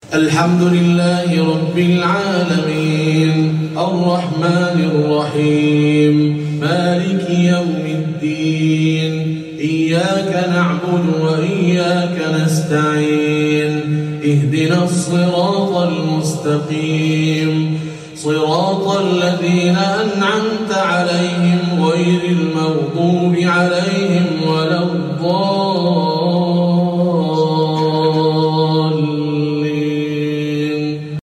الحمد لله رب العالمين الرحمن الرحيم مالك يوم الدين إياك نعبد وإياك نستعين اهدنا الصراط المستقيم صراط الذين أنعمت عليهم غير المغضوب عليهم